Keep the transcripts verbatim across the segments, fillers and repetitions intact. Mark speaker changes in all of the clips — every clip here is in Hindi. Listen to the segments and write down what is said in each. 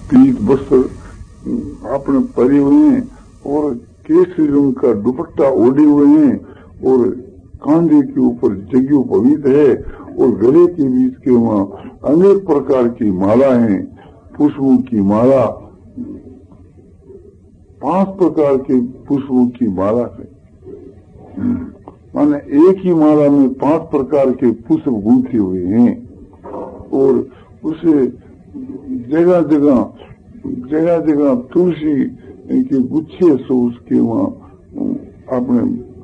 Speaker 1: पीत वस्त्र आपने पहरे हुए हैं और केसरी रंग का दुपट्टा ओढ़े हुए हैं और कांधे के ऊपर जग्यू पवित्र है और गले के बीच के वहाँ अनेक प्रकार की माला हैं, पुष्पों की माला, पांच प्रकार के पुष्पों की माला है। माने एक ही माला में पांच प्रकार के पुष्प गूंथे हुए हैं और उसे जगह जगह जगह जगह तुलसी के गुच्छे से उसके वहाँ आपने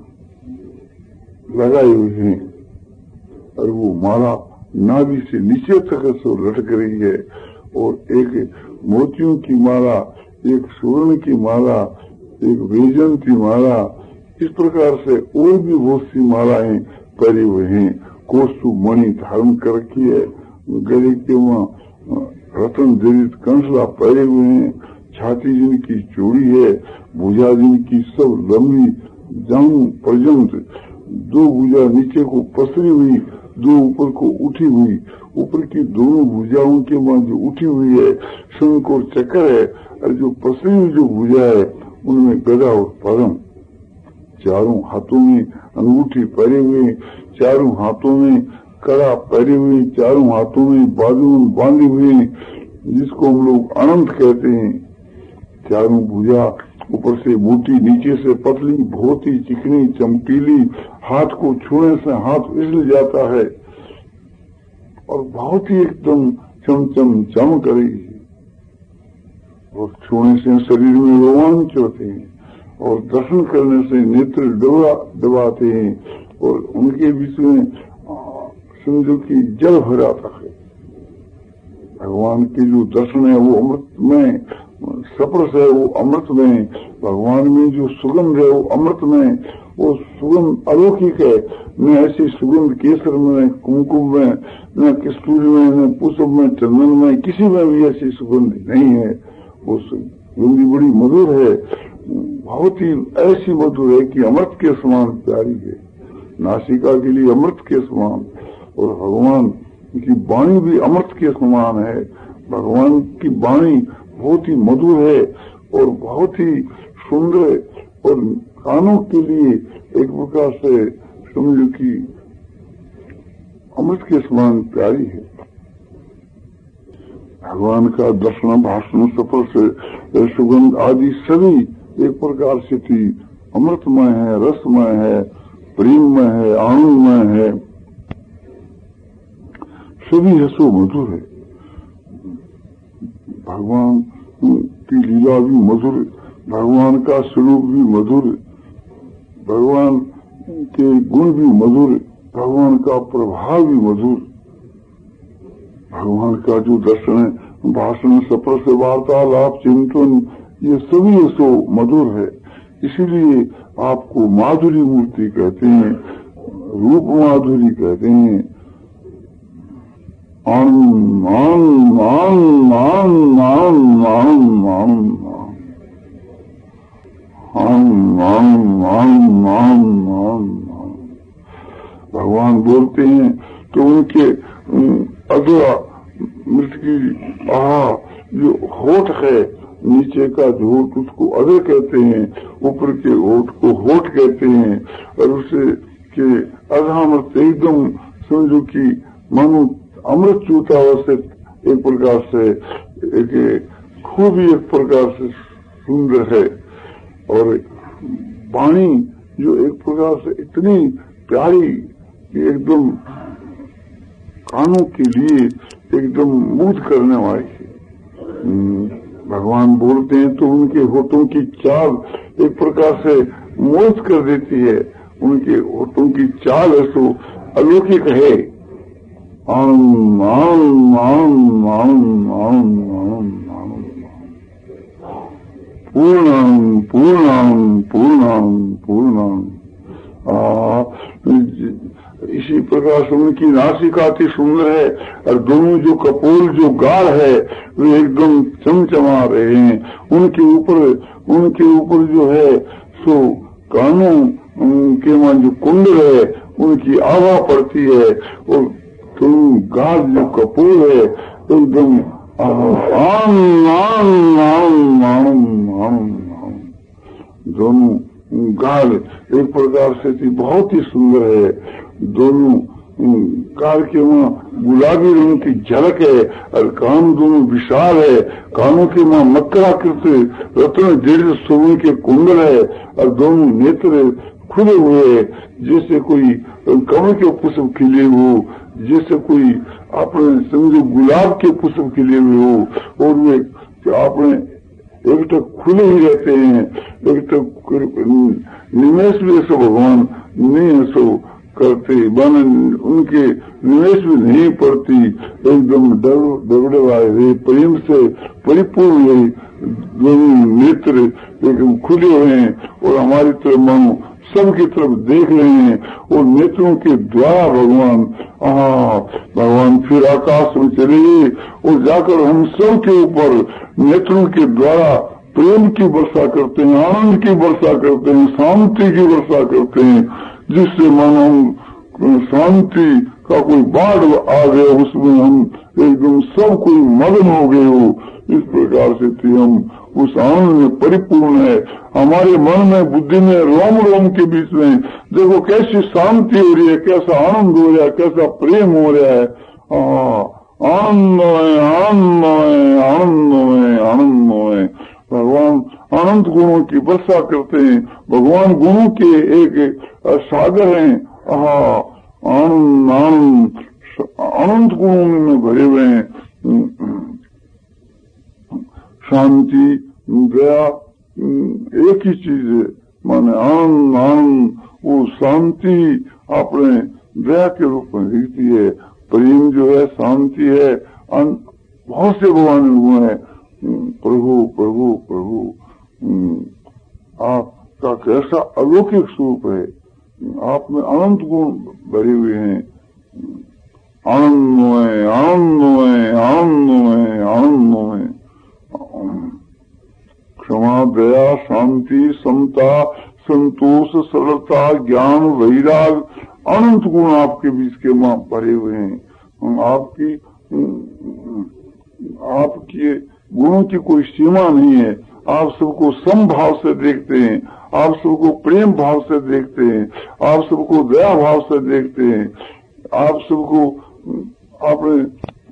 Speaker 1: लगाए हुए हैं और वो माला नाभि से नीचे तक सो लटक रही है और एक मोतियों की माला, एक स्वर्ण की माला, एक वैजयंती की माला, इस प्रकार से और भी बहुत सी मालाएं पहरे हुए हैं। कोस्तु मणि धारण कर रखी है, गले के वहाँ रतन जड़ित कंसला पहरे हुए हैं, छाती जिनकी चौड़ी है, भुजा जिनकी सब लंबी जांघ पर्यंत, दो भुजा नीचे को पसरी हुई, दो ऊपर को उठी हुई, ऊपर की दोनों भुजाओं के वहाँ जो उठी हुई है शंख और चक्र है और जो पसरी हुई जो भुजा है उनमें गदा और पद्म, चारों हाथों में अंगूठी पहरे हुए, चारों हाथों में कड़ा पहरे हुए, चारों हाथों में बाजू बांधे हुए, जिसको हम लोग अनंत कहते हैं। चारों भुजा ऊपर से मोटी, नीचे से पतली, बहुत ही चिकनी चमकीली, हाथ को छूने से हाथ फिसल जाता है और बहुत ही एकदम चमचम चमक रही है और छूने से शरीर में रोमांच होते हैं और दर्शन करने से नेत्र डबा दबाते हैं और उनके बीच में समझो कि जल भराता है। भगवान के जो दर्शन है वो अमृत में, सप्रस है वो अमृत में, भगवान में जो सुगंध है वो अमृत में, वो सुगंध अलौकिक है। न ऐसी सुगंध केसर में, कुमकुम में, न कस्तूरी में, न पुष्प में, चंदन में, किसी में भी ऐसी सुगंध नहीं है। वो सुगंध बड़ी मधुर है, बहुत ही ऐसी मधुर है कि अमृत के समान प्यारी है, नासिका के लिए अमृत के समान। और भगवान की वाणी भी अमृत के समान है। भगवान की वाणी बहुत ही मधुर है और बहुत ही सुंदर और कानों के लिए एक प्रकार से समझो कि अमृत के समान प्यारी है। भगवान का दर्शन, भाषण, सफर से सुगंध आदि सभी एक प्रकार से थी अमृतमय है, रसमय है, प्रेममय है, आनंदमय है, सभी हसो मधुर है। भगवान की लीला भी मधुर, भगवान का स्वरूप भी मधुर, भगवान के गुण भी मधुर, भगवान का प्रभाव भी मधुर। भगवान का जो दर्शन है, भाषण, सफर से वार्तालाप, चिंतन, ये सभी सो मधुर है। इसीलिए आपको माधुरी मूर्ति कहते हैं, रूप माधुरी कहते हैं। आनंद आनंद आनंद आनंद आनंद आनंद आनंद आनंद आनंद आनंद आनंद। भगवान बोलते हैं तो उनके अधूरा मृत की आहा जो होठ है, नीचे का जो होठ उसको अधर कहते हैं, ऊपर के होठ को होठ कहते हैं और उसे के अधामृत एकदम समझो कि मानो अमृत चूता अवस्थित एक प्रकार से एक खूब ही एक प्रकार से सुंदर है। और वाणी जो एक प्रकार से इतनी प्यारी कि एकदम कानों के लिए एकदम मुग्ध करने वाली है। भगवान बोलते हैं तो उनके होठों की चाल एक प्रकार से मोहित कर देती है, उनके होठों की चाल है सो अलौकिक है। आनंद आनंद आनंद आनंद आनंद आनंद आनंद पूर्णानंद पूर्णानंद पूर्णानंद पूर्णानंद। इसी प्रकार से उनकी नासिका अति सुंदर है और दोनों जो कपोल जो गाल है वे एकदम चमचमा रहे हैं। उनके ऊपर उनके ऊपर जो है सो कानों के वहां जो कुंडल है उनकी आभा पड़ती है और दोनों गाल जो कपोल है एकदम आनंद आनंद आनंद आनंद आनंद दोनों गाल एक प्रकार से थी बहुत ही सुंदर है। दोनों गाल के वहाँ गुलाबी रंग की झलक है और कान दोनों विशाल है। कानों के वहाँ मकराकृत रत्न जड़ित सोने के कुंडल है और दोनों नेत्र खुले हुए है जैसे कोई कमल के पुष्प खिले हो, जैसे कोई आपने समझो गुलाब के पुष्प खिले हुए हो। और वे आपने एक तो खुले ही रहते हैं, एक तो निमेश भी ऐसा भगवान नहीं ऐसा करते, बन उनके निवेश में नहीं पड़ती, एकदम दबड़े वाले प्रेम से परिपूर्ण हुए दोनों नेत्र एकदम खुले हुए हैं और हमारी तरफ मानो सबकी तरफ देख रहे हैं। और नेत्रों के द्वारा भगवान हाँ भगवान फिर आकाश में चले गए और जाकर हम सब के ऊपर नेत्रों के द्वारा प्रेम की वर्षा करते हैं, आनंद की वर्षा करते हैं, शांति की वर्षा करते हैं, जिससे मानो हम शांति का कोई बाढ़ आ गया, उसमें हम एकदम सब कोई मग्न हो गए हो। इस प्रकार से थी हम उस आनंद में परिपूर्ण है। हमारे मन में बुद्धि में रोम रोम के बीच में देखो कैसी शांति हो रही है, कैसा आनंद हो रहा है, कैसा प्रेम हो रहा है। आनंद है आनंद है आनंद है आनंद है। भगवान अनंत गुणों की वर्षा करते हैं, भगवान गुणों के एक सागर हैं। आनंद आनंद अनंत गुणों में भरे हुए हैं। शांति दया एक ही चीज है, माने आनंद आनंद वो शांति अपने दया के रूप में दिखती है। प्रेम जो है शांति है। बहुत से भगवान हुए हैं, प्रभु प्रभु प्रभु आपका कैसा अलौकिक स्वरूप है, आप में अनंत गुण भरे हुए हैं। आनंदमय आनंदमय आनंदमय आनंदमय क्षमा दया शांति समता संतोष सरलता ज्ञान वैराग अनंत गुण आपके बीच के मां भरे हुए हैं। आपकी आपके गुणों की कोई सीमा नहीं है। आप सबको समभाव से देखते हैं, आप सबको प्रेम भाव से देखते हैं, आप सबको दया भाव से देखते हैं, आप सबको अपने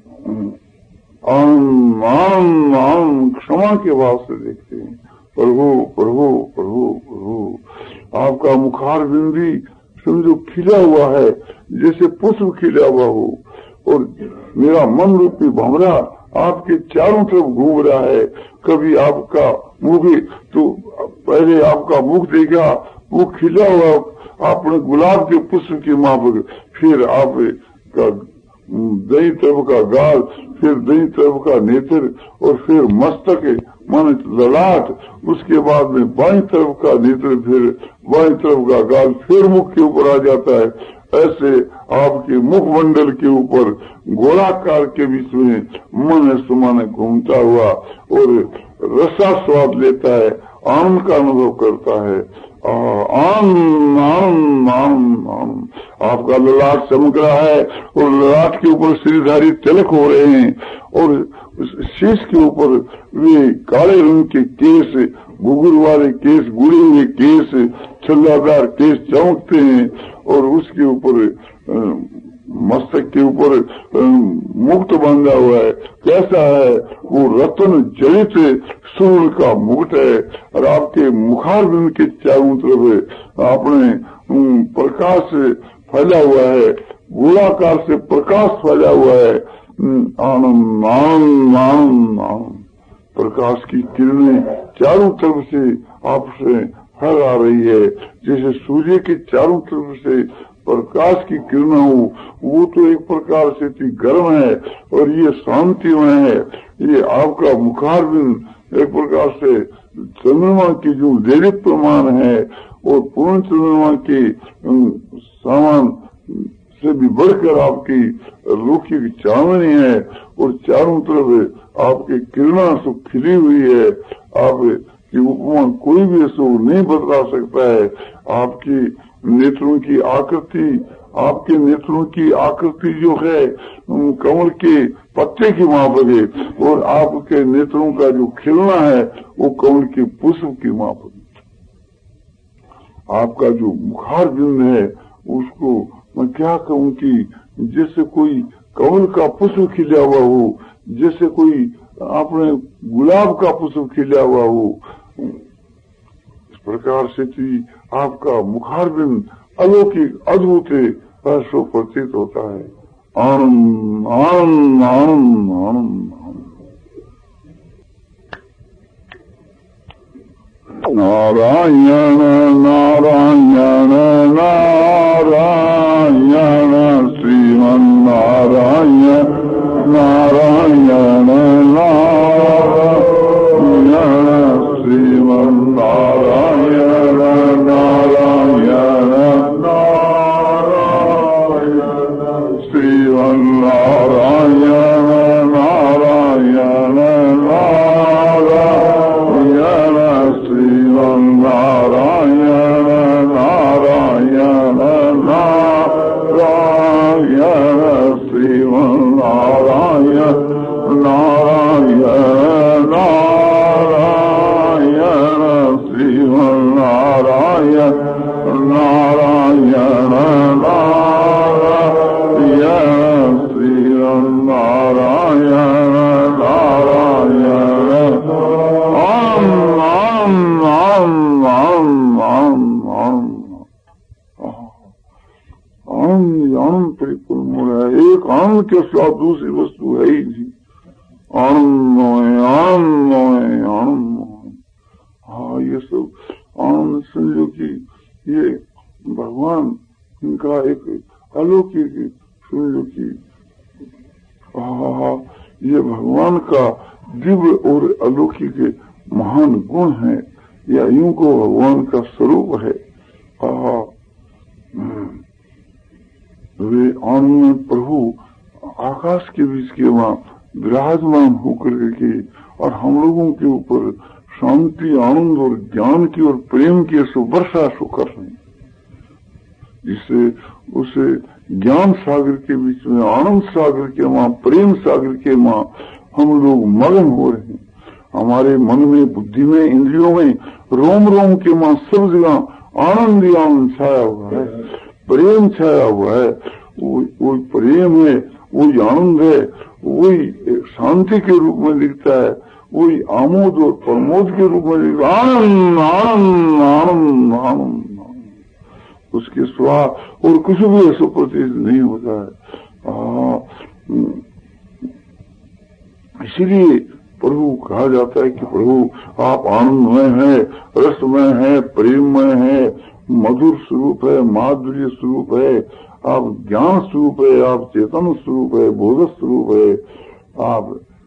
Speaker 1: आनंद आनंद आनंद क्षमा के भाव से देखते हैं। प्रभु प्रभु प्रभु प्रभु आपका मुखार बिंदी समझो खिला हुआ है जैसे पुष्प खिला हुआ हो, और मेरा मन रूपी भंवरा आपके चारों तरफ घूम रहा है। कभी आपका मुख तो पहले आपका मुख देखा वो खिला हुआ आपने गुलाब के पुष्प की माफक, फिर आप का दही तरफ का गाल, फिर दही तरफ का नेत्र, और फिर मस्तक मन ललाट, उसके बाद में बाईं तरफ का नेत्र, फिर बाईं तरफ का गाल, फिर मुख के ऊपर आ जाता है। ऐसे आपके मुखमंडल के ऊपर गोलाकार के बीच में मन सुमाने घूमता हुआ और रसा स्वाद लेता है, आनंद का अनुभव करता है। आनंद आनंद आनंद आनंद आपका ललाट चमक रहा है और ललाट के ऊपर श्रीधारी तिलक हो रहे हैं, और शीश के ऊपर वे काले रंग के केस, घुघुर वाले केस, गुड़े हुए केस, छल्लादार केस चमकते हैं, और उसके ऊपर मस्तक के ऊपर मुकुट बांधा हुआ है। कैसा है वो रत्न जड़ित सूर्य का मुकुट है, और आपके मुखारबिंद के चारों तरफ आपने प्रकाश फैला हुआ है, गोलाकार से प्रकाश फैला हुआ है। आनंद आनंद आनंद आनंद प्रकाश की किरणें चारों तरफ से आपसे फैल आ रही है, जैसे सूर्य के चारों तरफ से प्रकाश की किरण हो। वो तो एक प्रकार से थी गर्म है, और ये शांतिमय है। ये आपका मुखारबिंद एक प्रकार से चंद्रमा की जो देदीप्यमान है, और पूर्ण चंद्रमा के सामान से भी बढ़कर आपकी लौकिक चांदनी है, और चारों तरफ आपकी किरणा सो खिली हुई है। आप की उपमा कोई भी सो नहीं बता सकता है। आपकी नेत्रों की आकृति, आपके नेत्रों की आकृति जो है कमल के पत्ते की माफक है, और आपके नेत्रों का जो खिलना है वो कमल के पुष्प की माफक है। आपका जो मुखार बिंद है उसको मैं क्या कहूँ कि जैसे कोई कमल का पुष्प खिला हुआ हो, जैसे कोई आपने गुलाब का पुष्प खिला हुआ हो, इस प्रकार से भी आपका मुखार बिंद अलौकिक अद्भुत ऐसा प्रतीत होता है। आनंद आनंद आनंद आनंद नारायण नारायण नारायण श्रीमन नारायण नारायण नारायण श्रीमन नारायण नारायण नारायण श्रीमन नारायण नारायण नारायण श्रीमन नारायण नारायण नारायण श्रीमन नारायण नारायण नारायण श्रीमन नारायण नारायण नारायण श्रीमन नारायण नारायण आम आम आम आम आम आम आनंद आनंद परिपूर्ण हो रहा है। एक आनंद के साथ दूसरी वस्तु है ही नहीं। आनंद आनंद आनंद। हाँ, ये सब आनंद समझो कि ये भगवान इनका एक अलौकिक समझो कि हाँ ये भगवान का दिव्य और अलौकिक महान गुण है, या यूं को भगवान का स्वरूप है। हाँ, वे आनंद प्रभु आकाश के बीच के वहाँ विराजमान होकर के और हम लोगों के ऊपर शांति आनंद और ज्ञान की और प्रेम की वर्षा सो कर रहे हैं, जिससे उसे ज्ञान सागर के बीच में आनंद सागर के वहाँ प्रेम सागर के वहाँ हम लोग मगन हो रहे हैं। हमारे मन में बुद्धि में इंद्रियों में रोम रोम के वहाँ सब जगह आनंद ही आनंद छाया हुआ है, प्रेम छाया हुआ है। वो प्रेम है, वही आनंद है, वही शांति के रूप में दिखता है, वही आमोद और प्रमोद के रूप में दिखता है। आनंद आनंद आनंद आनंद उसके सिवा और कुछ भी ऐसा प्रतीत नहीं होता है। इसीलिए प्रभु कहा जाता है कि प्रभु आप आनंदमय हैं, रसमय हैं, प्रेममय हैं, मधुर स्वरूप है, माधुर्य स्वरूप है, आप ज्ञान स्वरूप है, आप चेतन स्वरूप है, बोध स्वरूप है, आप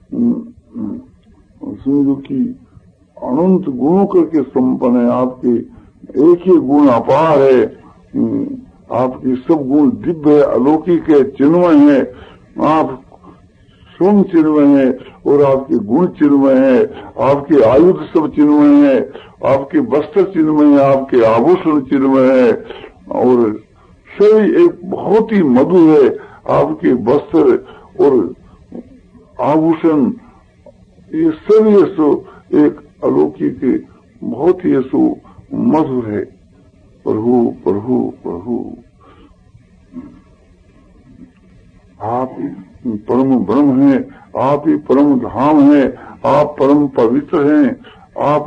Speaker 1: समझो कि अनंत गुणों करके संपन्न है। आपके एक ही गुण अपार है, आपके सब गुण दिव्य है, अलौकिक है, चिन्मय है। आप स्वयं चिन्मय है और आपके गुण चिन्मय है, आपके आयुध सब चिन्मय है, आपके वस्त्र चिन्मय है, आपके आभूषण चिन्मय है, और सभी एक बहुत ही मधुर है। आपके वस्त्र और आभूषण ये सभी ऐसो एक अलौकिक बहुत ही ऐसो मधुर है। प्रभु प्रभु प्रभु आप परम ब्रह्म हैं, आप ही परम धाम हैं, आप परम पवित्र हैं, आप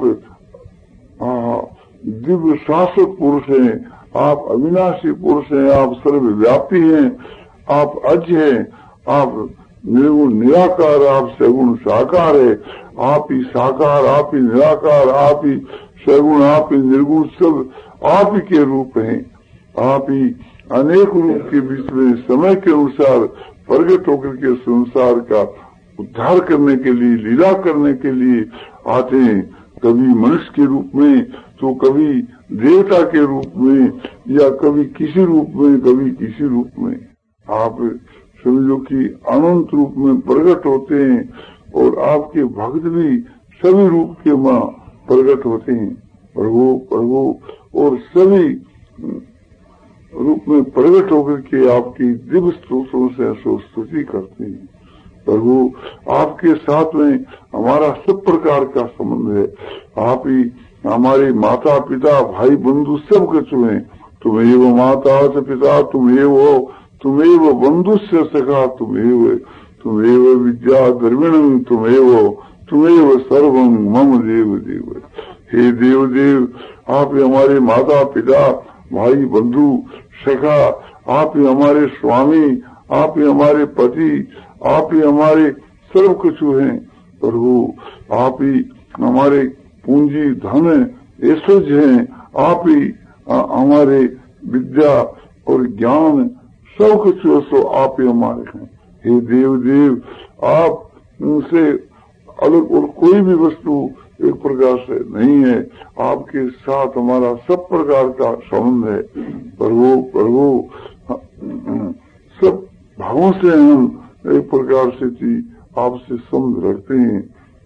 Speaker 1: दिव्य शासक पुरुष हैं, आप अविनाशी पुरुष हैं, आप सर्वव्यापी हैं, आप अज हैं, आप निर्गुण निराकार, आप सगुण साकार है। आप ही साकार, आप ही निराकार, आप ही सगुण, आप ही निर्गुण, सब आप ही के रूप हैं। आप ही अनेक रूप के बीच में समय के अनुसार प्रगट होकर के संसार का उद्धार करने के लिए, लीला करने के लिए आते हैं। कभी मनुष्य के रूप में, तो कभी देवता के रूप में, या कभी किसी रूप में, कभी किसी रूप में। आप समझो कि अनंत रूप में प्रकट होते हैं, और आपके भक्त भी सभी रूप के मां प्रकट होते हैं। प्रभु प्रभु और सभी रूप में प्रकट होकर के आपकी दिव्य स्तोत्रों से स्तुति करते हैं। प्रभु आपके साथ में हमारा सब प्रकार का संबंध है। आप ही हमारे माता पिता भाई बंधु सब कुछ हैं। तुम्हें वो माता से पिता, तुम्हें वो तुम्हें वो बंधु से सखा, तुम्हें वो तुम्हें वो विद्या द्रविणम, तुम्हें वो तुम्हें वो सर्वम मम देव देव। हे देव देव, आप ही हमारे माता पिता भाई बंधु सखा, आप ही हमारे स्वामी, आप ही हमारे पति, आप ही हमारे सर्व कुछ हैं। प्रभु आप ही हमारे पूंजी धन ऐश्वर्य हैं। आप ही हमारे विद्या और ज्ञान सब कुछ सो आप ही हमारे हैं। हे देव देव, आप उनसे अलग और कोई भी वस्तु एक प्रकार से नहीं है। आपके साथ हमारा सब प्रकार का संबंध है। प्रभु प्रभु सब भावों से हम एक प्रकार से थी आपसे संबंध रखते हैं।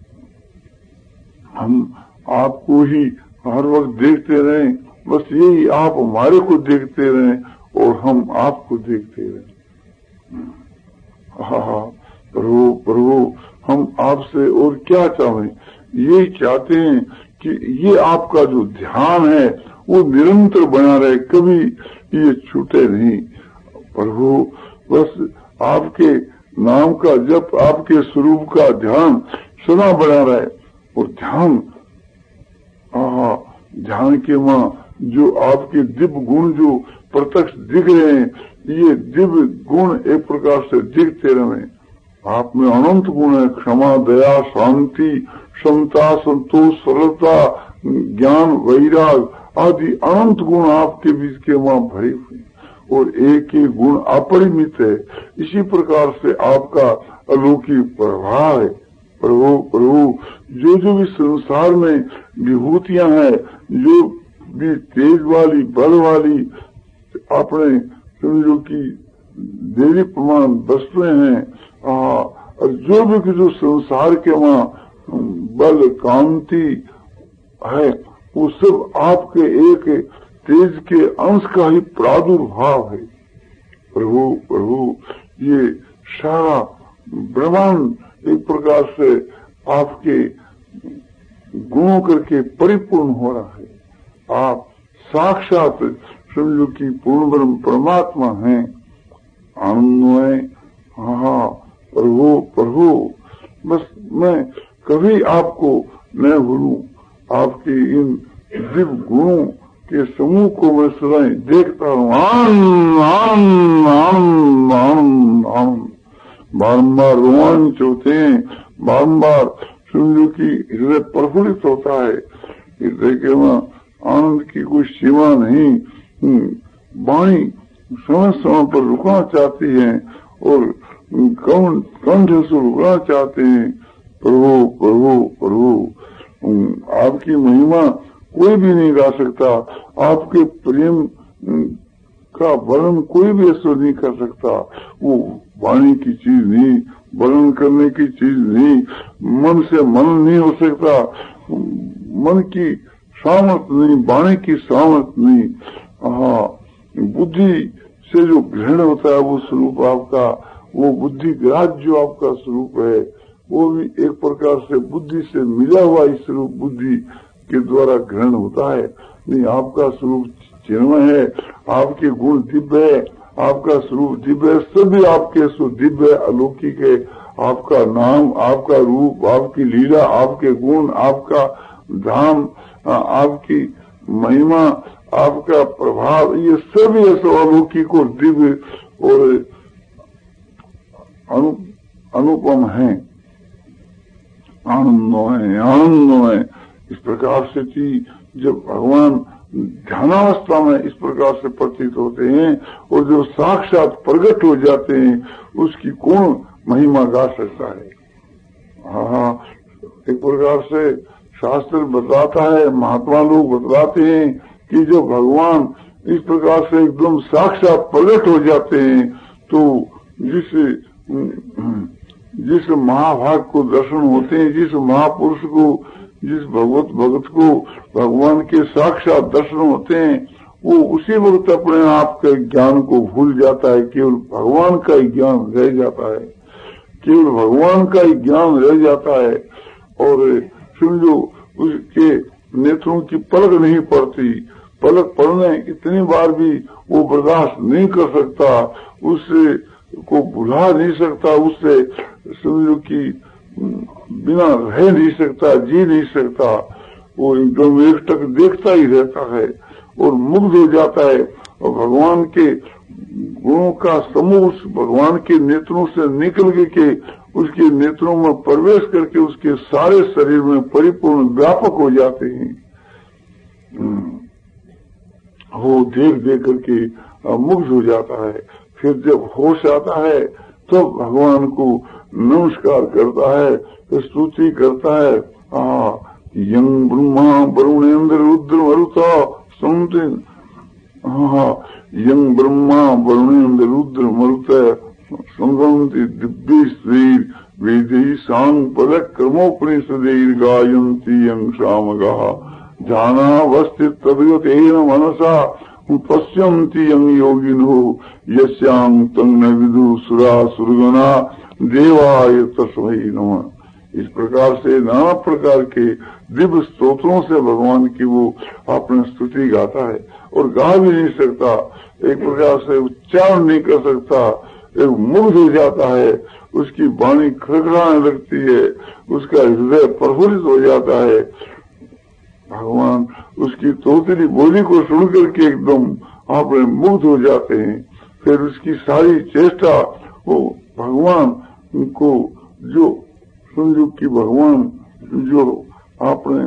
Speaker 1: हम आपको ही हर वक्त देखते रहें, बस यही आप हमारे को देखते रहें और हम आपको देखते रहें। हाँ हाँ प्रभु प्रभु, हम आपसे और क्या चाहें, यही चाहते हैं कि ये आपका जो ध्यान है वो निरंतर बना रहे, कभी ये छूटे नहीं। प्रभु बस आपके नाम का जप, आपके स्वरूप का ध्यान सदा बना रहे। और ध्यान हाँ ध्यान के मां जो आपके दिव्य गुण जो प्रत्यक्ष दिख रहे हैं, ये दिव्य गुण एक प्रकार से दिखते रहे। आप में अनंत गुण है, क्षमा दया शांति क्षमता संतोष सरलता ज्ञान वैराग आदि अनंत गुण आपके बीच के मां भरे हुए और एक एक गुण अपरिमित है। इसी प्रकार से आपका अलौकिक प्रभाव है। प्रभु प्रभु जो जो भी संसार में विभूतियां हैं, जो भी तेज वाली बल वाली अपने समझो की देवी प्रमाण वस्तुएं हैं, और जो भी जो संसार के वहां बल कांति है, वो सब आपके एक तेज के अंश का ही प्रादुर्भाव है। प्रभु प्रभु ये सारा ब्रह्मांड एक प्रकार से आपके गुणों करके परिपूर्ण हो रहा है। आप साक्षात समझो की पूर्ण ब्रह्म परमात्मा हैं, आनंदमय। हाँ प्रभु प्रभु, बस मैं कभी आपको न भूलूं। आपके इन दिव्य गुणों के समूह को मैं सदा देखता हूँ। आनंद आनंद आनंद आनंद आनंद बारम्बार रोमांच होते हैं, बारम्बार समझो की हृदय प्रफुल्लित होता है। हृदय के वहाँ आनंद की कोई सीमा नहीं। वाणी समय समय पर रुकना चाहती है और कंठ से रुकना चाहते हैं। प्रभु प्रभु प्रभु, आपकी महिमा कोई भी नहीं गा सकता, आपके प्रेम का वर्णन कोई भी ऐसा नहीं कर सकता। वो वाणी की चीज नहीं, वर्णन करने की चीज नहीं, मन से मन नहीं हो सकता, मन की सामर्थ्य नहीं, वाणी की सामर्थ्य नहीं। हाँ, बुद्धि से जो ग्रहण होता है वो स्वरूप आपका, वो बुद्धि ग्राह्य जो आपका स्वरूप है, वो भी एक प्रकार से बुद्धि से मिला हुआ इस स्वरूप बुद्धि के द्वारा ग्रहण होता है। नहीं, आपका स्वरूप चिन्मय है, आपके गुण दिव्य है, आपका स्वरूप दिव्य है, सभी आपके स्वरूप दिव्य अलौकिक है। आपका नाम, आपका रूप, आपकी लीला, आपके गुण, आपका धाम, आपकी महिमा, आपका प्रभाव, ये सभी ऐसे अलौकिक और दिव्य और अनु, अनुपम है, आनंदमय आनंदमय। इस प्रकार से थी जब भगवान ध्यानावस्था में इस प्रकार से प्रतीत होते हैं और जो साक्षात प्रकट हो जाते हैं, उसकी कौन महिमा गा सकता है। हाँ, एक प्रकार से शास्त्र बताता है, महात्मा लोग बतलाते हैं कि जब भगवान इस प्रकार से एकदम साक्षात प्रकट हो जाते हैं तो जिस जिस महाभाग को दर्शन होते हैं, जिस महापुरुष को, जिस भगवत भगत को भगवान के साक्षात दर्शन होते हैं, वो उसी वक्त अपने आप के ज्ञान को भूल जाता है, केवल भगवान का ही ज्ञान रह जाता है, केवल भगवान का ही ज्ञान रह जाता है। और समझो उसके नेत्रों की पलक नहीं पड़ती, पलक पड़ने इतनी बार भी वो बर्दाश्त नहीं कर सकता, उससे को भुला नहीं सकता, उससे समझो कि बिना रह नहीं सकता, जी नहीं सकता, वो एकदम एकटक देखता ही रहता है और मुग्ध हो जाता है। और भगवान के गुणों का समूह उस भगवान के नेत्रों से निकल के उसके नेत्रों में प्रवेश करके उसके सारे शरीर में परिपूर्ण व्यापक हो जाते हैं। वो देख देख करके मुग्ध हो जाता है। फिर जब होश आता है तब तो भगवान को नमस्कार करता है, स्तुति करता है। आ यं ब्रह्मा वरुणेन्द्र रुद्र मरुता संति, हाँ यं ब्रह्मा वरुणेन्द्र रुद्र मरुत संगंति दिव्य स्वीर वेदई सांग पद क्रमोपनिषदैर गायन्ति यं श्यामगः ध्यानावस्थित तद्गतेन मनसा पश्यन्ति यं योगिनो यस्यां तं न विदु सुरा सुरगना देवाय तस्मै नमः। इस प्रकार से नाना प्रकार के दिव्य स्तोत्रों से भगवान की वो अपनी स्तुति गाता है और गा भी नहीं सकता, एक प्रकार से उच्चारण नहीं कर सकता, एक मुग्ध हो जाता है, उसकी वाणी खड़खड़ाने लगती है, उसका हृदय प्रफुल्लित हो जाता है। भगवान उसकी तोतली बोली को सुन करके एकदम आपने मुग्ध हो जाते हैं। फिर उसकी सारी चेष्टा वो भगवान को जो समझो कि भगवान जो आपने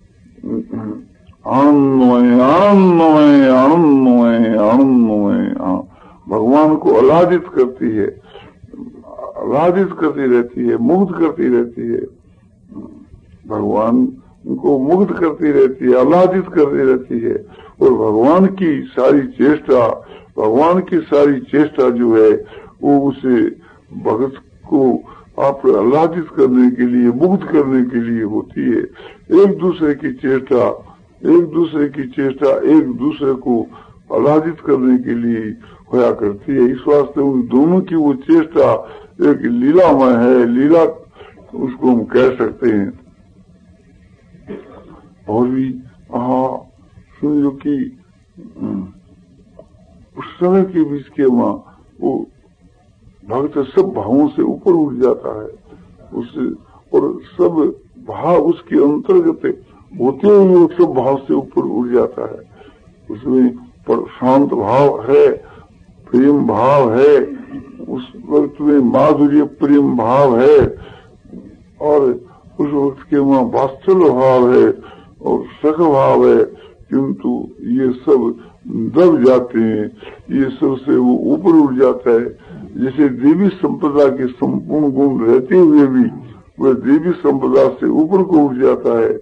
Speaker 1: आनंदमय आनंदमय आनंदमय आनंदमय भगवान को आह्लादित करती है, आह्लादित करती रहती है, मुग्ध करती रहती है, भगवान को मुग्ध करती रहती है, आह्लादित करती रहती है। और भगवान की सारी चेष्टा, भगवान की सारी चेष्टा जो है वो उसे भगत को आप आह्लादित करने के लिए, मुग्ध करने के लिए होती है। एक दूसरे की चेष्टा, एक दूसरे की चेष्टा एक दूसरे को आह्लादित करने के लिए होया करती है। इस वास्ते उन दोनों की वो चेष्टा एक लीलामय है, लीला उसको हम कह सकते हैं। और भी हाँ समझो कि उस समय के बीच के वहाँ वो भक्त सब भावों से ऊपर उठ जाता है, उससे और सब भाव उसके अंतर्गत होते हुए वो सब भाव से ऊपर उठ जाता है। उसमें शांत भाव है, प्रेम भाव है, उस वक्त में माधुर्य प्रेम भाव है, और उस वक्त के वहाँ वात्सल्य भाव है और सख भाव है। किंतु ये सब दब जाते हैं, ये सब से वो ऊपर उठ जाता है। जैसे देवी संपदा के संपूर्ण गुण रहते हुए भी वह देवी संपदा से ऊपर को उठ जाता है।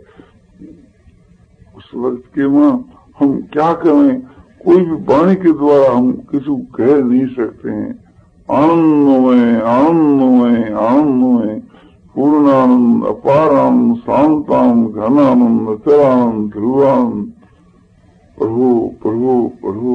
Speaker 1: उस वक्त के वहाँ हम क्या करें, कोई भी वाणी के द्वारा हम किसी को कह नहीं सकते हैं। आनंदमय आनंदमय आनंदमय पूर्णानंद अपारानंद शांतानंद घनानंद अचरानंद ध्रुवानंद प्रभु प्रभु प्रभु।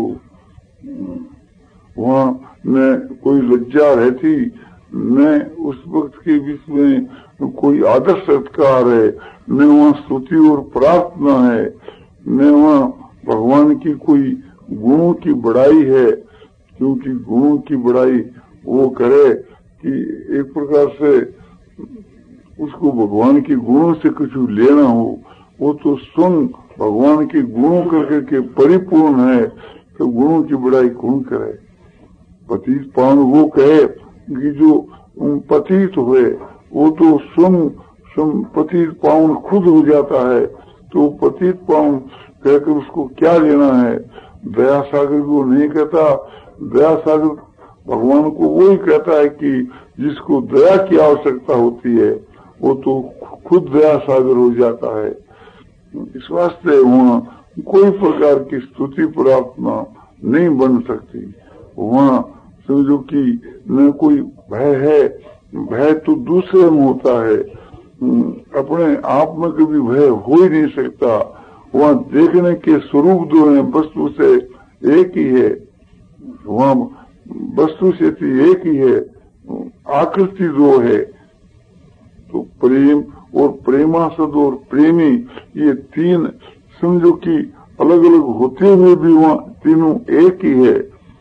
Speaker 1: वहाँ न कोई लज्जा रहती, न उस वक्त के बीच में कोई आदर सत्कार है, न वहाँ स्तुति और प्रार्थना है, न वहाँ भगवान की कोई गुणों की बड़ाई है। क्योंकि गुणों की बड़ाई वो करे कि एक प्रकार से उसको भगवान के गुणों से कुछ लेना हो, वो तो स्वयं भगवान के गुणों करके के परिपूर्ण है, तो गुणों की बड़ाई कौन करे। पतित पावन वो कहे कि जो पतित हुए वो तो स्वयं स्वयं पतित पावन खुद हो जाता है, तो पतित पावन कहकर उसको क्या लेना है। दया सागर को नहीं कहता, दया सागर भगवान को वो ही कहता है कि जिसको दया की आवश्यकता होती है वो तो खुद दया सागर हो जाता है। इस वास्ते वहाँ कोई प्रकार की स्तुति प्रार्थना नहीं बन सकती। वहाँ समझो कि न कोई भय है, भय तो दूसरे में होता है, अपने आप में कभी भय हो ही नहीं सकता। वहाँ देखने के स्वरूप दो हैं, वस्तु से एक ही है, वहाँ वस्तु से एक ही है, आकृति दो है। तो प्रेम और प्रेमास्पद और प्रेमी ये तीन समझो कि अलग अलग होते हुए भी वहाँ तीनों एक ही है।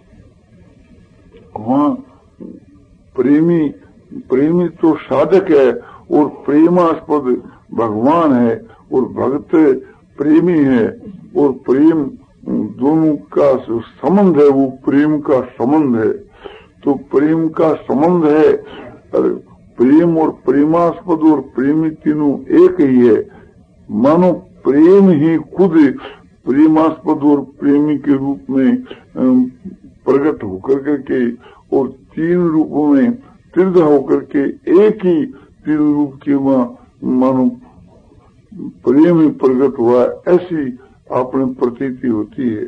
Speaker 1: वहाँ प्रेमी प्रेमी तो साधक है और प्रेमास्पद भगवान है और भक्त प्रेमी है, और प्रेम दोनों का जो संबंध है वो प्रेम का संबंध है। तो प्रेम का संबंध है, प्रेम और प्रेमास्पद और प्रेमी तीनों एक ही है। मानो प्रेम ही खुद प्रेमास्पद और प्रेमी के रूप में प्रकट होकर करके और तीन रूपों में तीर्थ होकर के एक ही तीन रूप के मानो प्रेम ही प्रकट हुआ, ऐसी अपने प्रतीति होती है।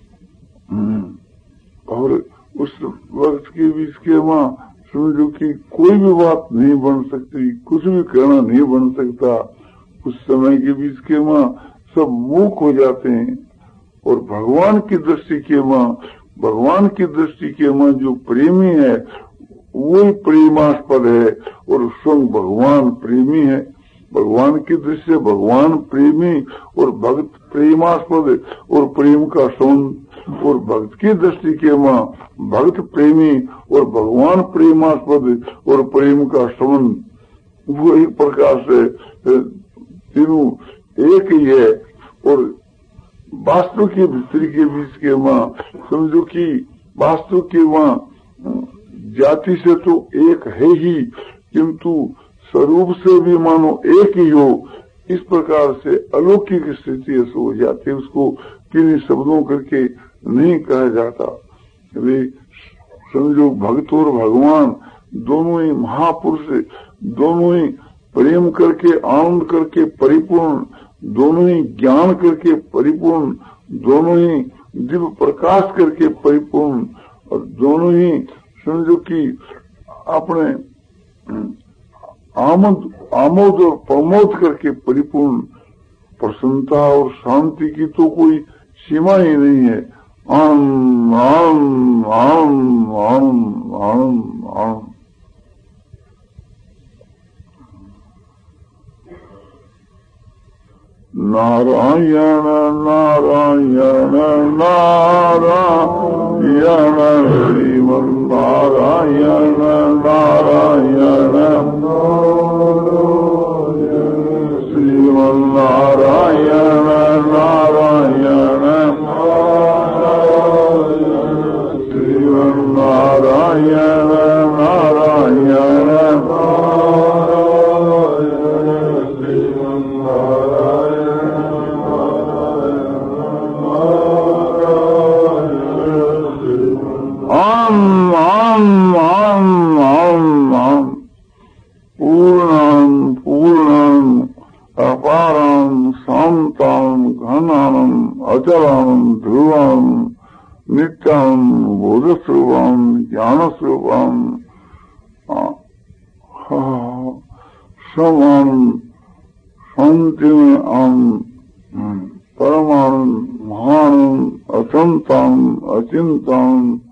Speaker 1: और उस वक्त के बीच के वहाँ समझो कि कोई भी बात नहीं बन सकती, कुछ भी कहना नहीं बन सकता। उस समय के बीच के वहाँ सब मूक हो जाते हैं, और भगवान की दृष्टि के वहाँ भगवान की दृष्टि के वहाँ जो प्रेमी है वही प्रेमास्पद है, और स्वयं भगवान प्रेमी है। भगवान की दृष्टि से भगवान प्रेमी और भक्त प्रेमास्पद और प्रेम का संबंध, और भक्त की दृष्टि के वहाँ भक्त प्रेमी और भगवान प्रेमास्पद और प्रेम का संबंध, वो एक प्रकार से तीनों एक ही है। और वास्तु के भीतर के बीच के वहाँ समझो कि वास्तु के वहाँ जाति से तो एक है ही, किंतु स्वरूप से भी मानो एक ही हो, इस प्रकार से अलौकिक स्थिति ऐसे हो जाती है। उसको किन्हीं शब्दों करके नहीं कहा जाता। वे समझो भक्त और भगवान दोनों ही महापुरुष, दोनों ही प्रेम करके आनंद करके परिपूर्ण, दोनों ही ज्ञान करके परिपूर्ण, दोनों ही दिव्य प्रकाश करके परिपूर्ण, और दोनों ही समझो कि अपने आमोद आमोद और प्रमोद करके परिपूर्ण, प्रसन्नता और शांति की तो कोई सीमा ही नहीं है। आनंद आनंद आनंद आनंद आनंद आनंद। नारायण नारायण नारायण श्रीमन् नारायण नारायण श्रीमन् नारायण नारायण श्रीमन् नारायण नारायण अचलम ध्रुवम नित्यम बोधस्वरूपम ज्ञानस्वरूपम समम शांतिम परमानंद महानंद अचंतम अचिंतम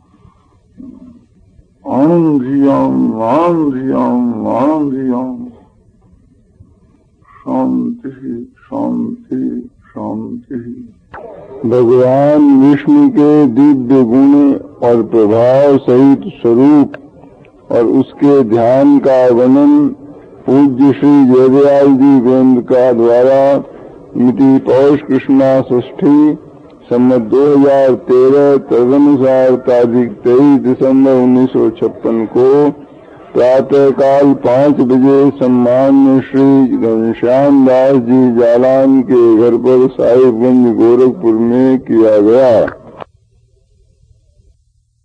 Speaker 1: आनंदियम आनंदियम आनंदियम। शांति शांति शांति।
Speaker 2: भगवान विष्णु के दिव्य गुण और प्रभाव सहित स्वरूप और उसके ध्यान का वर्णन पूज्य श्री जयदयाल जी गोविंदका द्वारा मिति पौष कृष्णा षष्ठी सम्मत दो हजार तेरह तदनुसार तारीख तेईस दिसंबर उन्नीस सौ छप्पन को प्रातः काल पाँच बजे सम्मान्य श्री घनश्याम दास जी जालान के घर पर साहिबगंज गोरखपुर में किया गया।